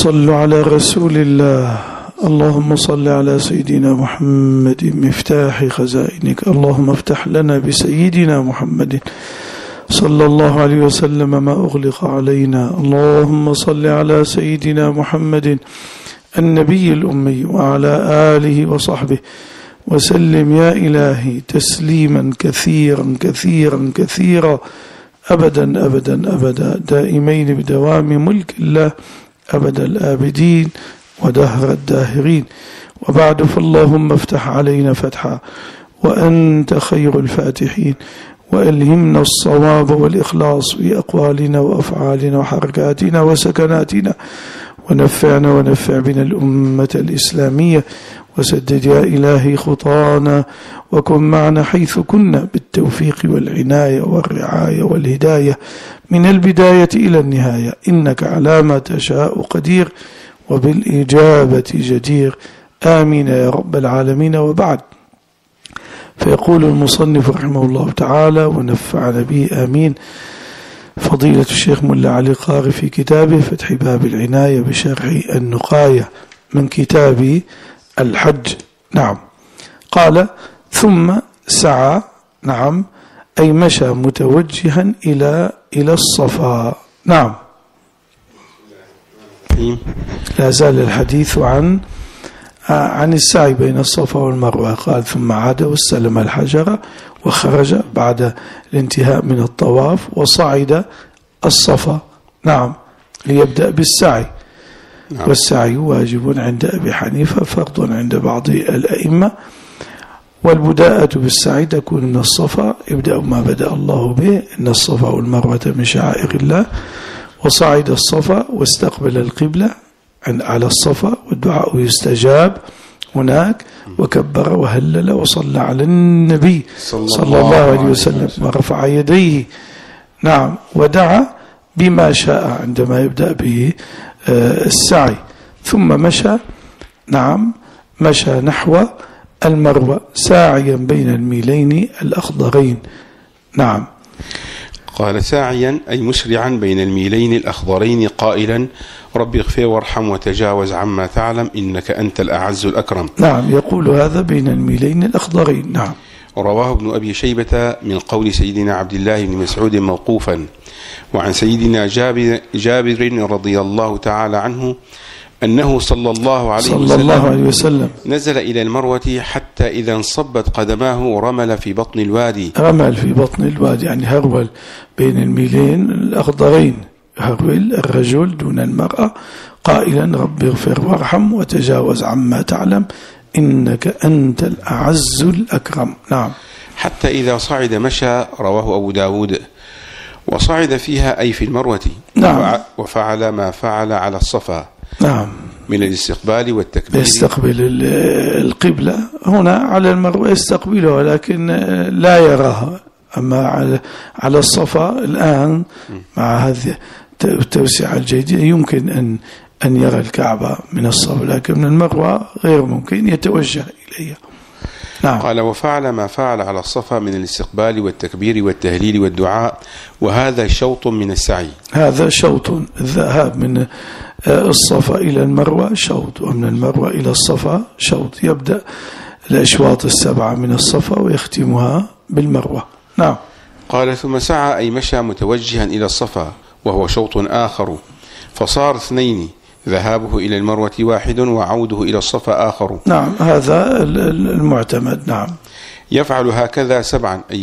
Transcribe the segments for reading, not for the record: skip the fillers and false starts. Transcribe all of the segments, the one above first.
صلوا على رسول الله. اللهم صل على سيدنا محمد مفتاح خزائنك. اللهم افتح لنا بسيدنا محمد صلى الله عليه وسلم ما أغلق علينا. اللهم صل على سيدنا محمد النبي الأمي وعلى آله وصحبه وسلم يا إلهي تسليما كثيرا كثيرا كثيرا أبدا أبدا أبدا دائمين بدوام ملك الله أبد الآبدين ودهر الداهرين. وبعد فاللهم افتح علينا فتحا وأنت خير الفاتحين، وألهمنا الصواب والإخلاص في أقوالنا وأفعالنا وحركاتنا وسكناتنا، ونفعنا ونفع بنا الأمة الإسلامية، وسدد يا إلهي خطانا، وكن معنا حيث كنا بالتوفيق والعناية والرعاية والهداية من البداية إلى النهاية، إنك على ما تشاء قدير وبالإجابة جدير. آمين يا رب العالمين. وبعد، فيقول المصنف رحمه الله تعالى ونفعنا به آمين فضيلة الشيخ ملا علي قاري في كتابه فتح باب العناية بشرح النقاية من كتاب الحج. نعم. قال ثم سعى، نعم، أي مشى متوجها إلى الصفا. نعم. لا زال الحديث عن السعي بين الصفا والمروة. قال ثم عاد واستلم الحجر وخرج بعد الانتهاء من الطواف وصعد الصفا، نعم، ليبدأ بالسعي. نعم. والسعي واجب عند أبي حنيفة، فرض عند بعض الأئمة، والبداءة بالسعي تكون من الصفا، يبدأ ما بدأ الله به، إن الصفا والمروة من شعائر الله، وصعد الصفا واستقبل القبلة على الصفا، والدعاء يستجاب هناك، وكبر وهلل وصلى على النبي صلى الله عليه وسلم ورفع يديه، نعم، ودعا بما شاء عندما يبدأ به السعي. ثم مشى، نعم، مشى نحو المروة ساعيا بين الميلين الأخضرين. نعم. قال ساعيا أي مسرعا بين الميلين الأخضرين قائلا رب اغفر وارحم وتجاوز عما تعلم إنك أنت الأعز الأكرم. نعم، يقول هذا بين الميلين الأخضرين. نعم. رواه ابن أبي شيبة من قول سيدنا عبد الله بن مسعود موقوفا، وعن سيدنا جابر رضي الله تعالى عنه أنه صلى الله عليه وسلم نزل إلى المروة حتى إذا انصبت قدماه رمل في بطن الوادي. رمل في بطن الوادي يعني هرول بين الميلين الأخضرين، هرول الرجل دون المرأة قائلا رب اغفر وارحم وتجاوز عما تعلم إنك أنت الأعز الأكرم. نعم. حتى إذا صعد مشى، رواه أبو داود. وصعد فيها أي في المروة. نعم. وفعل ما فعل على الصفا. نعم. من الاستقبال والتكبير. يستقبل القبلة هنا على المروة يستقبلها ولكن لا يراها. أما على الصفا الآن مع هذه التوسعة الجيدة يمكن أن يرى الكعبة من الصفا، لكن من المروة غير ممكن يتوجه إليها. نعم. قال وفعل ما فعل على الصفا من الاستقبال والتكبير والتهليل والدعاء، وهذا شوط من السعي. هذا شوط، الذهاب من الصفا إلى المروة شوط، ومن المروة إلى الصفا شوط، يبدأ الأشواط السبعة من الصفا ويختمها بالمروة. نعم. قال ثم سعى أي مشى متوجها إلى الصفا وهو شوط آخر، فصار اثنين، ذهابه إلى المروة واحد وعوده إلى الصفا آخر. نعم، هذا المعتمد. نعم. يفعل هكذا سبعا، أي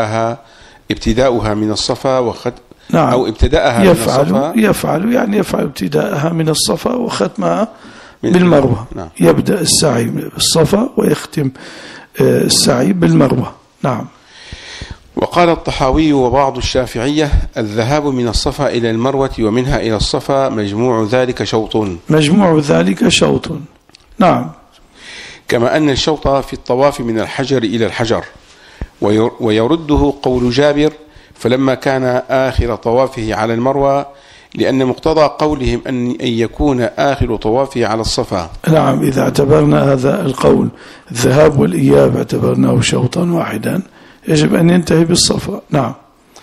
ابتداؤها من الصفا نعم. أو ابتداءها من الصفا. يفعل ابتداءها من الصفا وختمها بالمروة. نعم. يبدأ السعي بالصفا ويختم السعي بالمروة. نعم. وقال الطحاوي وبعض الشافعية الذهاب من الصفا إلى المروة ومنها إلى الصفا مجموع ذلك شوط. مجموع ذلك شوط. نعم. كما أن الشوط في الطواف من الحجر إلى الحجر، ويرده قول جابر فلما كان آخر طوافه على المروة، لأن مقتضى قولهم أن يكون آخر طوافه على الصفا. نعم، إذا اعتبرنا هذا القول الذهاب والإياب اعتبرناه شوطا واحدا يجب أن ينتهي بالصفا. نعم.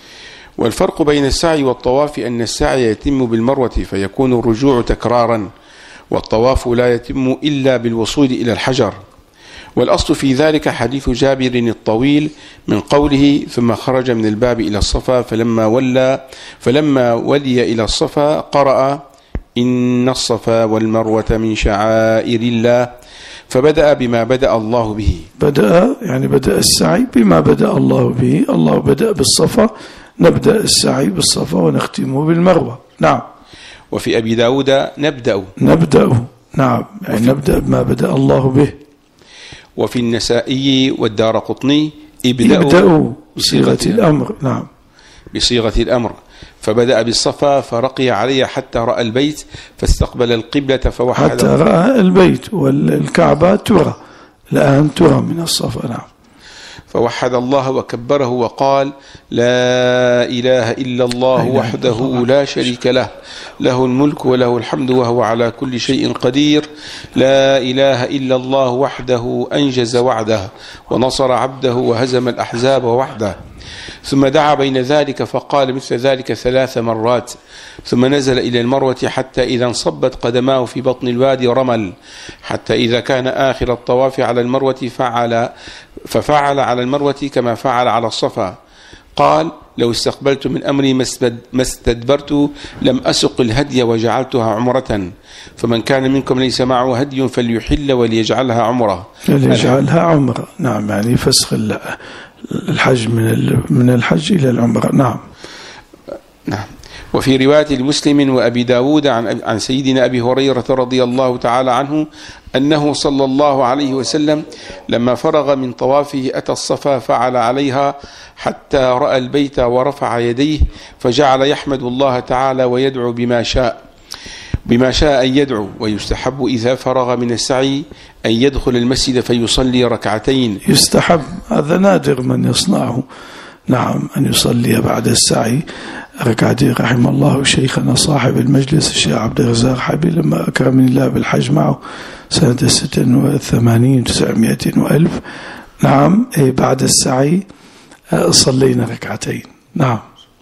والفرق بين السعي والطواف أن السعي يتم بالمروة فيكون الرجوع تكرارا، والطواف لا يتم إلا بالوصول إلى الحجر. والأصل في ذلك حديث جابر الطويل من قوله: ثم خرج من الباب إلى الصفا فلما ولي إلى الصفا قرأ: إن الصفا والمروة من شعائر الله، فبدأ بما بدأ الله به. بدأ السعي بما بدأ الله به. الله بدأ بالصفا، نبدأ السعي بالصفا ونختمه بالمروة. نعم. وفي أبي داود نبدأ نعم، يعني نبدأ بما بدأ الله به. وفي النسائي والدارقطني ابدأوا بصيغة الأمر. نعم، بصيغة الأمر. فبدأ بالصفا فرقي عليه حتى رأى البيت فاستقبل القبلة فوحد. حتى رأى البيت والكعبة ترى الآن، ترى من الصفا. نعم. فوحد الله وكبره وقال: لا إله إلا الله وحده لا شريك له، له الملك وله الحمد وهو على كل شيء قدير. لا إله إلا الله وحده أنجز وعده ونصر عبده وهزم الأحزاب وحده. ثم دعا بين ذلك فقال مثل ذلك 3 مرات، ثم نزل إلى المروة حتى إذا انصبت قدماه في بطن الوادي رمل، حتى إذا كان آخر الطواف على المروة ففعل على المروة كما فعل على الصفا. قال: لو استقبلت من أمري ما استدبرت لم أسق الهدي وجعلتها عمرة، فمن كان منكم ليس معه هدي فليحل وليجعلها عمرة. نعم، يعني فسخ الحج من الحج إلى العمرة. نعم. وفي رواية لمسلم وأبي داود عن سيدنا أبي هريرة رضي الله تعالى عنه أنه صلى الله عليه وسلم لما فرغ من طوافه أتى الصفا فعل عليها حتى رأى البيت ورفع يديه فجعل يحمد الله تعالى ويدعو بما شاء أن يدعو. ويستحب إذا فرغ من السعي أن يدخل المسجد فيصلي ركعتين. يستحب، هذا نادر من يصنعه. نعم، أن يصلي بعد السعي ركعتين. رحم الله شيخنا صاحب المجلس الشيخ عبد الرزاق حبي، لما أكرمني الله بالحج معه سنة 86 900 و1000. نعم، بعد السعي صلينا ركعتين. نعم.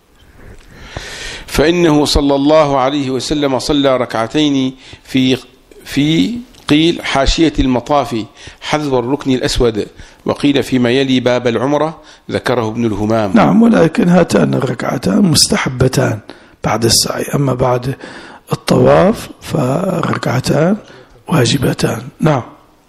فإنه صلى الله عليه وسلم صلى ركعتين في قيل حاشية المطاف حذو الركن الأسود، وقيل فيما يلي باب العمرة، ذكره ابن الهمام. نعم، ولكن هاتان الركعتان مستحبتان بعد السعي، أما بعد الطواف فركعتان واجبتان. نعم.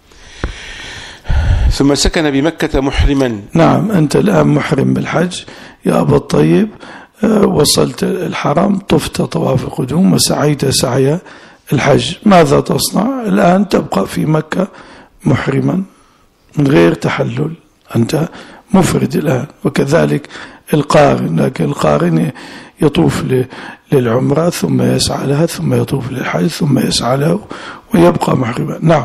ثم سكن بمكة محرما. نعم، أنت الآن محرم بالحج يا أبا الطيب، وصلت الحرم، طفت طواف القدوم وسعيت سعي الحج. ماذا تصنع الآن؟ تبقى في مكة محرما من غير تحلل، أنت مفرد الآن. وكذلك القارن، لكن القارن يطوف للعمرة ثم يسعى لها ثم يطوف للحج ثم يسعى له ويبقى محرما. نعم.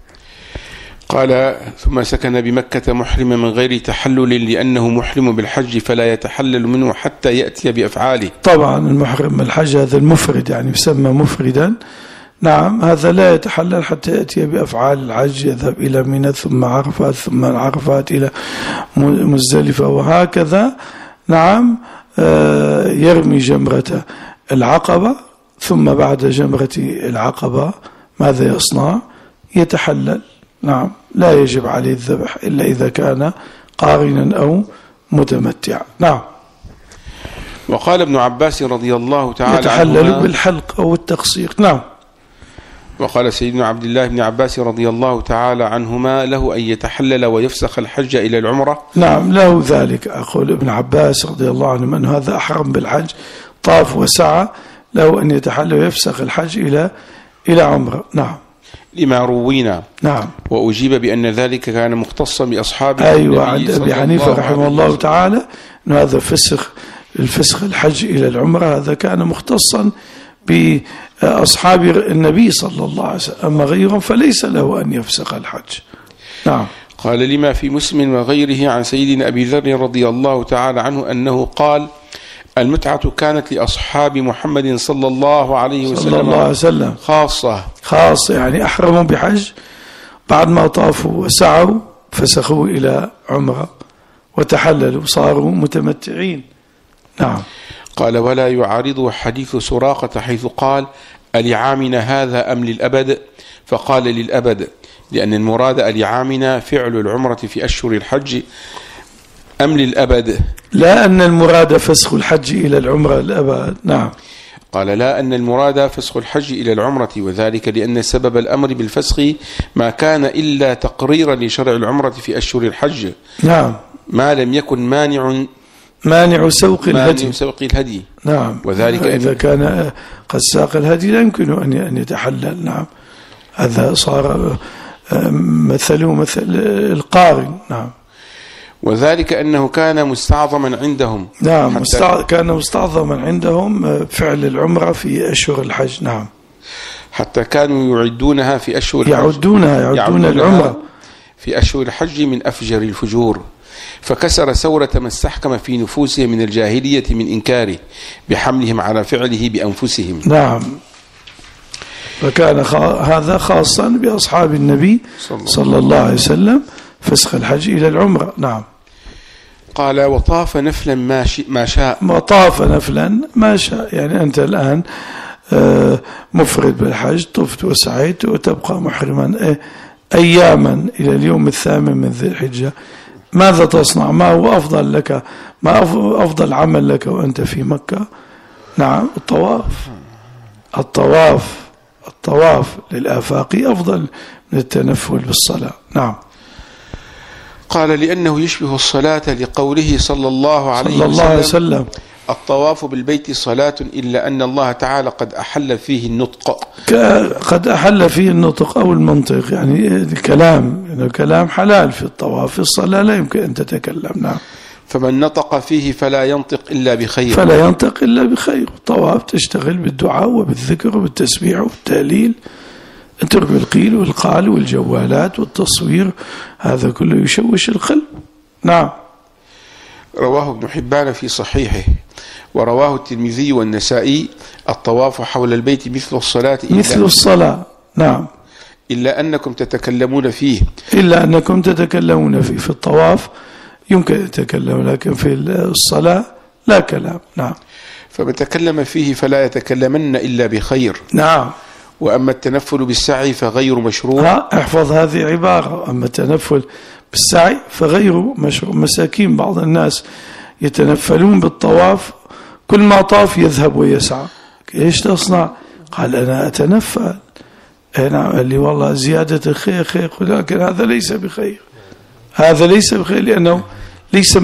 قال: ثم سكن بمكة محرما من غير تحلل لأنه محرم بالحج فلا يتحلل منه حتى يأتي بأفعاله. طبعا المحرم بالحج هذا المفرد، يعني يسمى مفردا. نعم، هذا لا يتحلل حتى يأتي بأفعال الحج، يذهب إلى منى ثم عرفات ثم عرفات إلى مزدلفة وهكذا. نعم، يرمي جمرة العقبة، ثم بعد جمرة العقبة ماذا يصنع؟ يتحلل. نعم، لا يجب عليه الذبح إلا إذا كان قارنا أو متمتعا. نعم. وقال ابن عباس رضي الله تعالى يتحلل بالحلق أو التقصير. نعم. وقال سيدنا عبد الله بن عباس رضي الله تعالى عنهما: له أن يتحلل ويفسخ الحج إلى العمرة. نعم، له ذلك. أقول ابن عباس رضي الله عنه من هذا أحرم بالحج، طاف وسعى، له أن يتحلل ويفسخ الحج إلى عمرة. نعم، لما روينا. نعم. وأجيب بأن ذلك كان مختصا بأصحاب أيوة، عند أبي حنيفة رحمه الله تعالى أن هذا الفسخ الحج إلى العمرة هذا كان مختصا بأصحاب النبي صلى الله عليه وسلم، أما غيرهم فليس له أن يفسخ الحج. نعم. قال: لما في مسلم وغيره عن سيدنا أبي ذر رضي الله تعالى عنه أنه قال: المتعة كانت لأصحاب محمد صلى الله عليه وسلم خاصة، يعني أحرموا بحج بعد ما طافوا وسعوا فسخوا إلى عمرة وتحللوا صاروا متمتعين. نعم. قال: ولا يعارض حديث سراقة حيث قال: ألعامنا هذا أم للأبد؟ فقال للأبد، لأن المراد ألعامنا فعل العمرة في أشهر الحج أم للأبد؟ لا، أن المراد فسخ الحج إلى العمرة الأبد. نعم. قال لا، أن المراد فسخ الحج إلى العمرة، وذلك لأن سبب الأمر بالفسخ ما كان إلا تقريرا لشرع العمرة في أشهر الحج. نعم. ما لم يكن مانع سوق الهدي. نعم. وذلك إذا كان قد ساق الهدي لا يمكن أن يتحلل. نعم. هذا صار مثله مثل القارن. نعم. وذلك أنه كان مستعظما عندهم. نعم. كان مستعظما عندهم فعل العمرة في أشهر الحج. نعم. حتى كانوا يعدونها في أشهر الحج، يعدون العمرة في أشهر الحج من أفجر الفجور، فكسر ثورة ما استحكم في نفوسهم من الجاهلية من إنكاره بحملهم على فعله بأنفسهم. نعم. فكان هذا خاصا بأصحاب النبي صلى الله عليه وسلم، فسخ الحج إلى العمرة. نعم. قال وطاف نفلا ما شاء. وطاف نفلا ما شاء، يعني أنت الآن مفرد بالحج، طفت وسعيت وتبقى محرما أياما إلى اليوم 8 من ذي الحجة. ماذا تصنع؟ ما هو أفضل لك؟ ما أفضل عمل لك وأنت في مكة؟ نعم، الطواف للآفاقي أفضل من التنفل بالصلاة. نعم. قال لأنه يشبه الصلاة لقوله صلى الله عليه وسلم الطواف بالبيت صلاة، إلا أن الله تعالى قد أحل فيه النطق أو المنطق، يعني الكلام حلال في الطواف، في الصلاة لا يمكن أن تتكلم. نعم. فمن نطق فيه فلا ينطق إلا بخير. الطواف تشتغل بالدعاء وبالذكر وبالتسبيح وبالتهليل، اترك القيل والقال والجوالات والتصوير، هذا كله يشوش القلب. نعم. رواه ابن حبان في صحيحه، ورواه الترمذي والنسائي الطواف حول البيت مثل الصلاة. نعم. إلا أنكم تتكلمون فيه. في الطواف يمكن أن يتكلم، لكن في الصلاة لا كلام. نعم. فمن تكلم فيه فلا يتكلمن إلا بخير. نعم. وأما التنفل بالسعي فغير مشروع. احفظ هذه عبارة، أما التنفل بالسعي فغير مشروع. مساكين بعض الناس يتنفلون بالطواف، كل ما طاف يذهب ويسعى. ايش تصنع؟ قال أنا أتنفل. أنا قال لي والله زيادة الخير خير، لكن هذا ليس بخير، لأنه ليس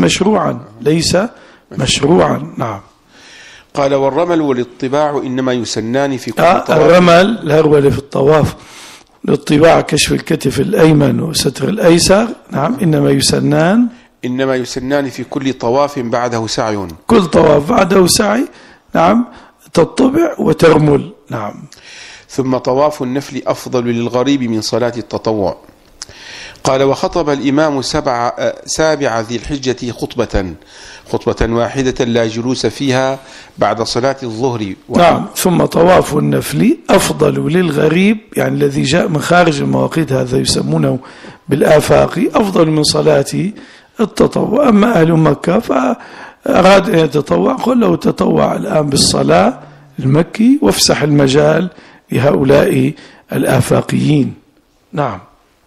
مشروعا. نعم. قال والرمل والاطباع إنما يسنان في كل طواف. الرمل الهرولة في الطواف، الاطباع كشف الكتف الأيمن وستر الأيسر. نعم. إنما يسنان في كل طواف بعده سعي. كل طواف بعده سعي. نعم. تطبع وترمل. نعم. ثم طواف النفل أفضل للغريب من صلاة التطوع. قال وخطب الإمام سابع ذي الحجة خطبة واحدة لا جلوس فيها بعد صلاة الظهر. نعم. ثم طواف النفل أفضل للغريب، يعني الذي جاء من خارج المواقيت، هذا يسمونه بالآفاق، أفضل من صلاة التطوع. أما أهل مكة فأراد أن يتطوع، قل له تطوع الآن بالصلاة المكي وافسح المجال لهؤلاء الآفاقيين. نعم.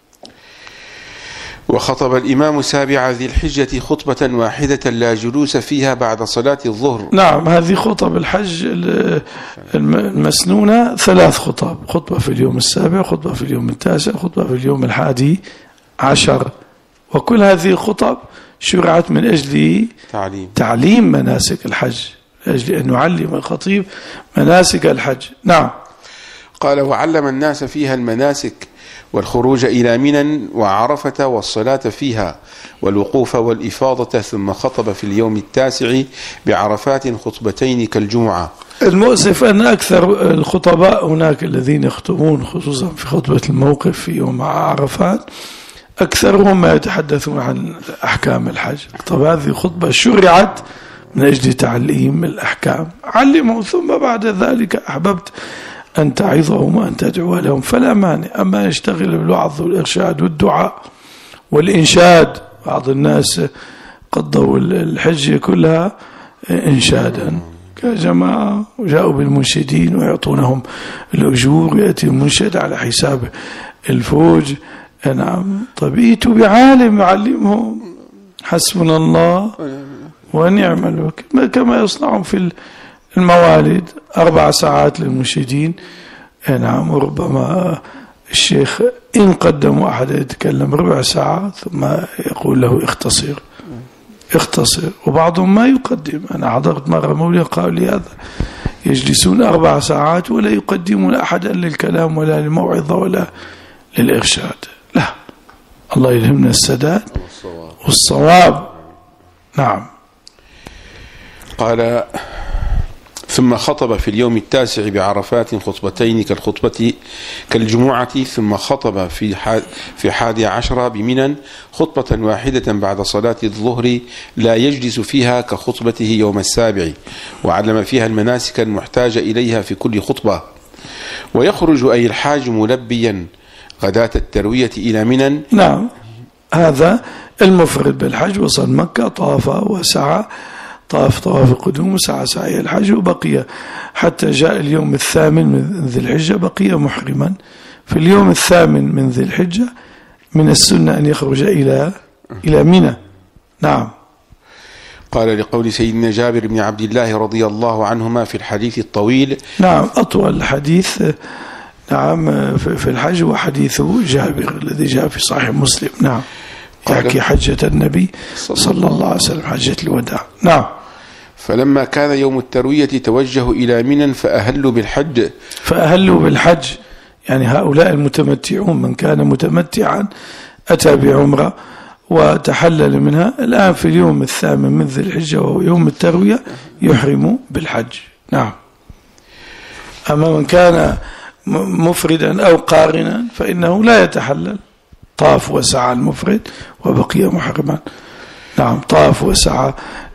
وخطب الإمام سابع ذي الحجة خطبة واحدة لا جلوس فيها بعد صلاة الظهر. نعم. هذه خطب الحج المسنونة 3 خطب، خطبة في اليوم 7، خطبة في اليوم 9، خطبة في اليوم 11. وكل هذه الخطب شرعت من أجل تعليم مناسك الحج، أجل أن نعلم الخطيب مناسك الحج. نعم. قال وعلم الناس فيها المناسك والخروج إلى منى وعرفة والصلاة فيها والوقوف والإفاضة، ثم خطب في اليوم 9 بعرفات خطبتين كالجمعة. المؤسف أن أكثر الخطباء هناك الذين يخطبون خصوصا في خطبة الموقف في يوم عرفات، أكثرهم ما يتحدثون عن أحكام الحج. طب هذه خطبة شرعت من أجل تعليم الأحكام، علموا، ثم بعد ذلك أحببت أن تعظهم وأن تدعو لهم فلا مانع. أما يشتغل بالوعظ والإرشاد والدعاء والإنشاد، بعض الناس قضوا الحج كلها إنشادا. كجماعة وجاءوا بالمنشدين ويعطونهم الأجور، ويأتي المنشد على حساب الفوج. نعم. طيب ائتوا بعالم يعلمهم، حسبنا الله ونعم الوكيل، كما يصنعون في الموالد 4 ساعات للمنشدين. نعم. وربما الشيخ إن قدموا أحد يتكلم ربع ساعة ثم يقول له اختصر، وبعضهم ما يقدم. أنا حضرت مرة مولد قالوا لي هذا، يجلسون 4 ساعات ولا يقدمون أحدا للكلام ولا للموعظة ولا للإرشاد. لا، الله يلهمنا السداد والصواب. نعم. قال: ثم خطب في اليوم 9 بعرفات خطبتين كالجمعة، ثم خطب في 11 بمنى خطبة واحدة بعد صلاة الظهر لا يجلس فيها كخطبته يوم 7، وعلم فيها المناسك المحتاج إليها في كل خطبة. ويخرج أي الحاج ملبيا غداة التروية إلى منى. نعم. هذا المفرد بالحج وصل مكة، طاف وسعى، طاف القدوم وسعى سعي الحج، وبقي حتى جاء اليوم 8 من ذي الحجة بقي محرما. في اليوم 8 من ذي الحجة من السنة أن يخرج إلى منى. نعم. قال: لقول سيدنا جابر بن عبد الله رضي الله عنهما في الحديث الطويل. نعم. أطول حديث نعم في الحج وحديث جابر الذي جاء في صحيح مسلم. نعم. يحكي حجة النبي صلى الله عليه وسلم، حجة الوداع. نعم. فلما كان يوم التروية توجهوا إلى منى فأهلوا بالحج، يعني هؤلاء المتمتعون، من كان متمتعا أتى بعمرة وتحلل منها، الآن في اليوم 8 من ذي الحجة وهو يوم التروية يحرم بالحج. نعم. أما من كان مفردا أو قارنا فإنه لا يتحلل، طاف وسعى المفرد وبقي محرما. نعم. طاف وسعى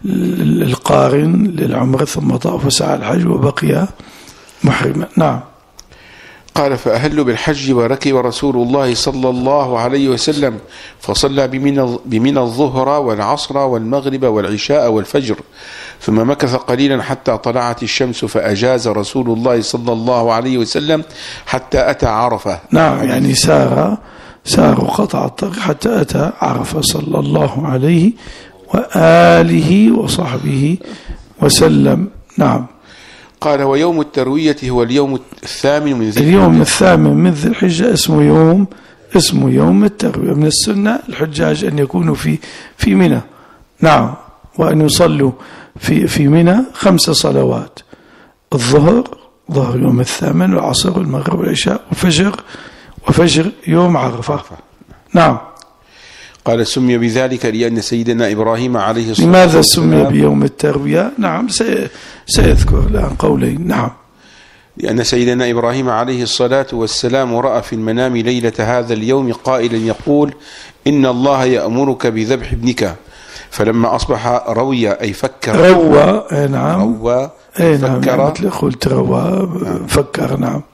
القارن للعمرة ثم طاف وسعى الحج وبقي محرما. نعم. قال: فأهلوا بالحج وركب رسول الله صلى الله عليه وسلم فصلى بمنى الظهر والعصر والمغرب والعشاء والفجر، ثم مكث قليلا حتى طلعت الشمس، فأجاز رسول الله صلى الله عليه وسلم حتى أتى عرفة. نعم. يعني ساروا قطع الطريق حتى أتى عرفة صلى الله عليه وآله وصحبه وسلم. نعم. قال: ويوم التروية هو اليوم 8 من ذي الحجة. اليوم 8 من ذي الحجة اسمه يوم التروية. من السنة الحجاج أن يكونوا في منى. نعم. وأن يصلوا في منى 5 صلوات: الظهر يوم 8، والعصر والمغرب والعشاء وفجر يوم عرفة. نعم. قال: سمي بذلك لأن سيدنا إبراهيم عليه الصلاة والسلام. لماذا سمي بيوم التروية؟ نعم. سيذكر الآن قولين. نعم. لأن سيدنا إبراهيم عليه الصلاة والسلام رأى في المنام ليلة هذا اليوم قائلا يقول: إن الله يأمرك بذبح ابنك، فلما أصبح روى أي فكر. روى. نعم. فكر. مثل قلت روى. فكر. نعم.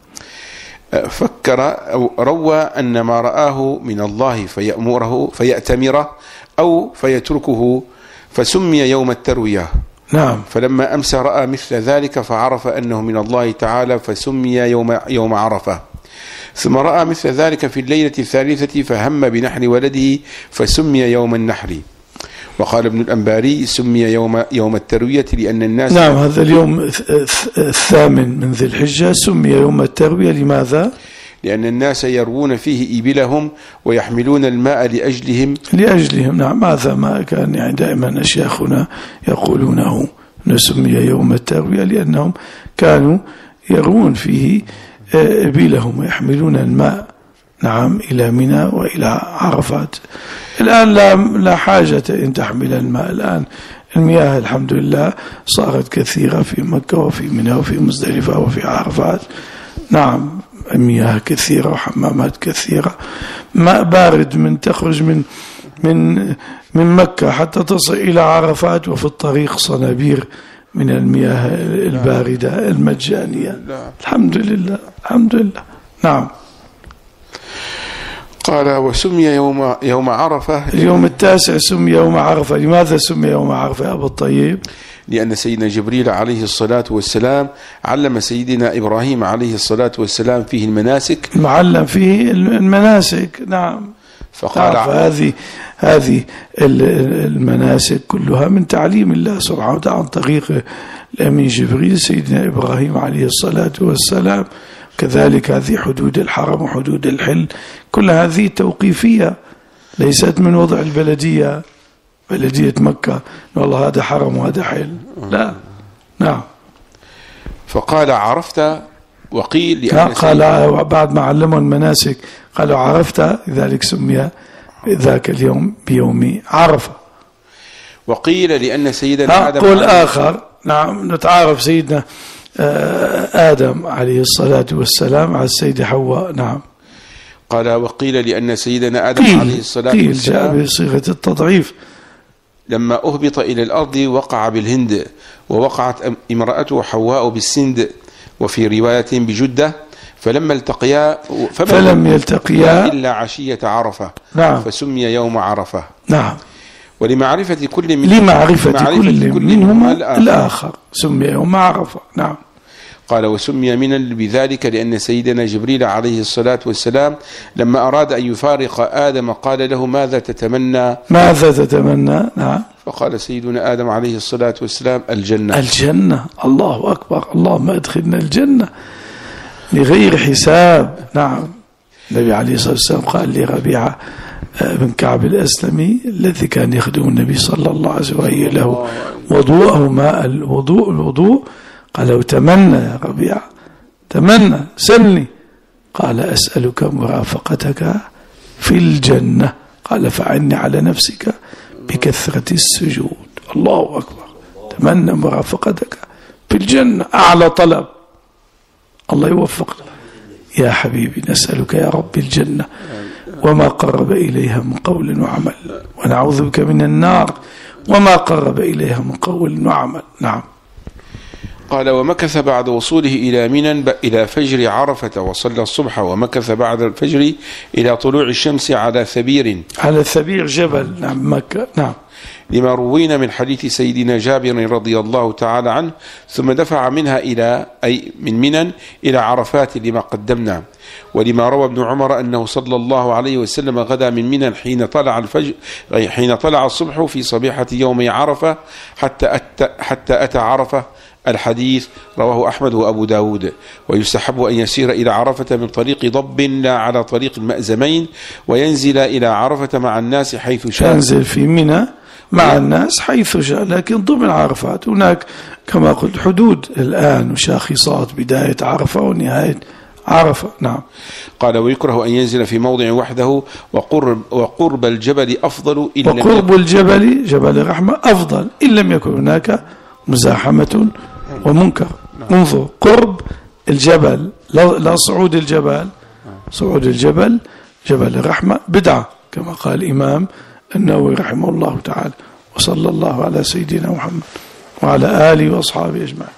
فكر أو روى أن ما رآه من الله فيأمره فيأتمره أو فيتركه، فسمي يوم التروية. نعم. فلما أمسى رأى مثل ذلك فعرف أنه من الله تعالى فسمي يوم عرفة. ثم رأى مثل ذلك في الليلة الثالثة فهم بنحر ولده فسمي يوم النحر. وقال ابن الأنباري: سمي يوم التروية لأن الناس. نعم. هذا اليوم 8 من ذي الحجة سمي يوم التروية. لماذا؟ لأن الناس يروون فيه إبلهم ويحملون الماء لأجلهم. نعم. هذا ما كان يعني دائما أشياخنا يقولونه، نسمي يوم التروية لأنهم كانوا يروون فيه إبلهم ويحملون الماء. نعم. إلى منى وإلى عرفات. الآن لا حاجة أن تحمل الماء. الآن المياه الحمد لله صارت كثيرة في مكة وفي منى وفي مزدلفة وفي عرفات. نعم. مياه كثيرة وحمامات كثيرة، ماء بارد تخرج من مكة حتى تصل إلى عرفات، وفي الطريق صنابير من المياه الباردة المجانية. الحمد لله. نعم. قال: وسمي يوم عرفة. اليوم 9 سمي يوم عرفة. لماذا سمي يوم عرفة يا أبو الطيب؟ لأن سيدنا جبريل عليه الصلاة والسلام علم سيدنا إبراهيم عليه الصلاة والسلام فيه المناسك، معلم فيه المناسك. نعم. فقال هذه المناسك كلها من تعليم الله سبحانه وتعالى عن طريق الأمين جبريل سيدنا إبراهيم عليه الصلاة والسلام. كذلك هذه حدود الحرم وحدود الحل، كل هذه توقيفية، ليست من وضع البلدية، بلدية مكة والله هذا حرم وهذا حل، لا. نعم. فقال عرفت، وقيل لأن قال بعد ما علموا المناسك قالوا عرفت، لذلك سمي ذاك اليوم بيوم عرفة. وقيل لأن سيدنا آدم قول آخر. نعم. نتعارف سيدنا آدم عليه الصلاة والسلام على السيدة حواء. نعم. قال وقيل لأن سيدنا آدم عليه الصلاة والسلام جاء بصيغة التضعيف لما أهبط إلى الأرض وقع بالهند، ووقعت امرأته حواء بالسند، وفي رواية بجدة، فلم يلتقيا إلا عشية عرفة. نعم. فسمي يوم عرفة. نعم. ولمعرفة كل منهما الآخر سمي يوم عرفة. نعم. قال وسمي منا بذلك لأن سيدنا جبريل عليه الصلاة والسلام لما أراد أن يفارق آدم قال له ماذا تتمنى؟ نعم. فقال سيدنا آدم عليه الصلاة والسلام الجنة. الله أكبر. اللهم ادخلنا الجنة لغير حساب. نعم. النبي عليه الصلاة والسلام قال لربيعة بن كعب الأسلمي الذي كان يخدم النبي صلى الله عليه وسلم وهي له وضوءه ماء الوضوء، قال تمنى يا ربيعة، تمنى، سلني. قال أسألك مرافقتك في الجنة. قال فعني على نفسك بكثرة السجود. الله أكبر. تمنى مرافقتك في الجنة، أعلى طلب. الله يوفقنا يا حبيبي. نسألك يا رب الجنة وما قرب إليها من قول وعمل، ونعوذ بك من النار وما قرب إليها من قول وعمل. نعم. قال ومكث بعد وصوله إلى منى إلى فجر عرفة وصلى الصبح، ومكث بعد الفجر إلى طلوع الشمس على ثبير جبل. نعم. مكة. نعم. لما روينا من حديث سيدنا جابر رضي الله تعالى عنه، ثم دفع منها من منى إلى عرفات لما قدمنا. ولما روى ابن عمر أنه صلى الله عليه وسلم غدا من منى حين طلع الصبح في صبيحة يوم عرفة حتى أتى عرفة. الحديث رواه أحمد وأبو داود. ويستحب أن يسير إلى عرفة من طريق ضب لا على طريق المأزمين، وينزل إلى عرفة مع الناس حيث شاء. ينزل في منى مع الناس حيث شاء، لكن ضمن عرفات هناك كما قلت حدود الآن وشاخصات، بداية عرفة ونهاية عرفة. نعم. قال ويكره أن ينزل في موضع وحده، وقرب الجبل أفضل وقرب الجبل جبل الرحمة أفضل إن لم يكن هناك مزاحمة ومنكر. انظر، قرب الجبل لا صعود الجبل. صعود الجبل جبل الرحمة بدعة كما قال الإمام النووي رحمه الله تعالى. وصلى الله على سيدنا محمد وعلى آله وأصحابه أجمعين.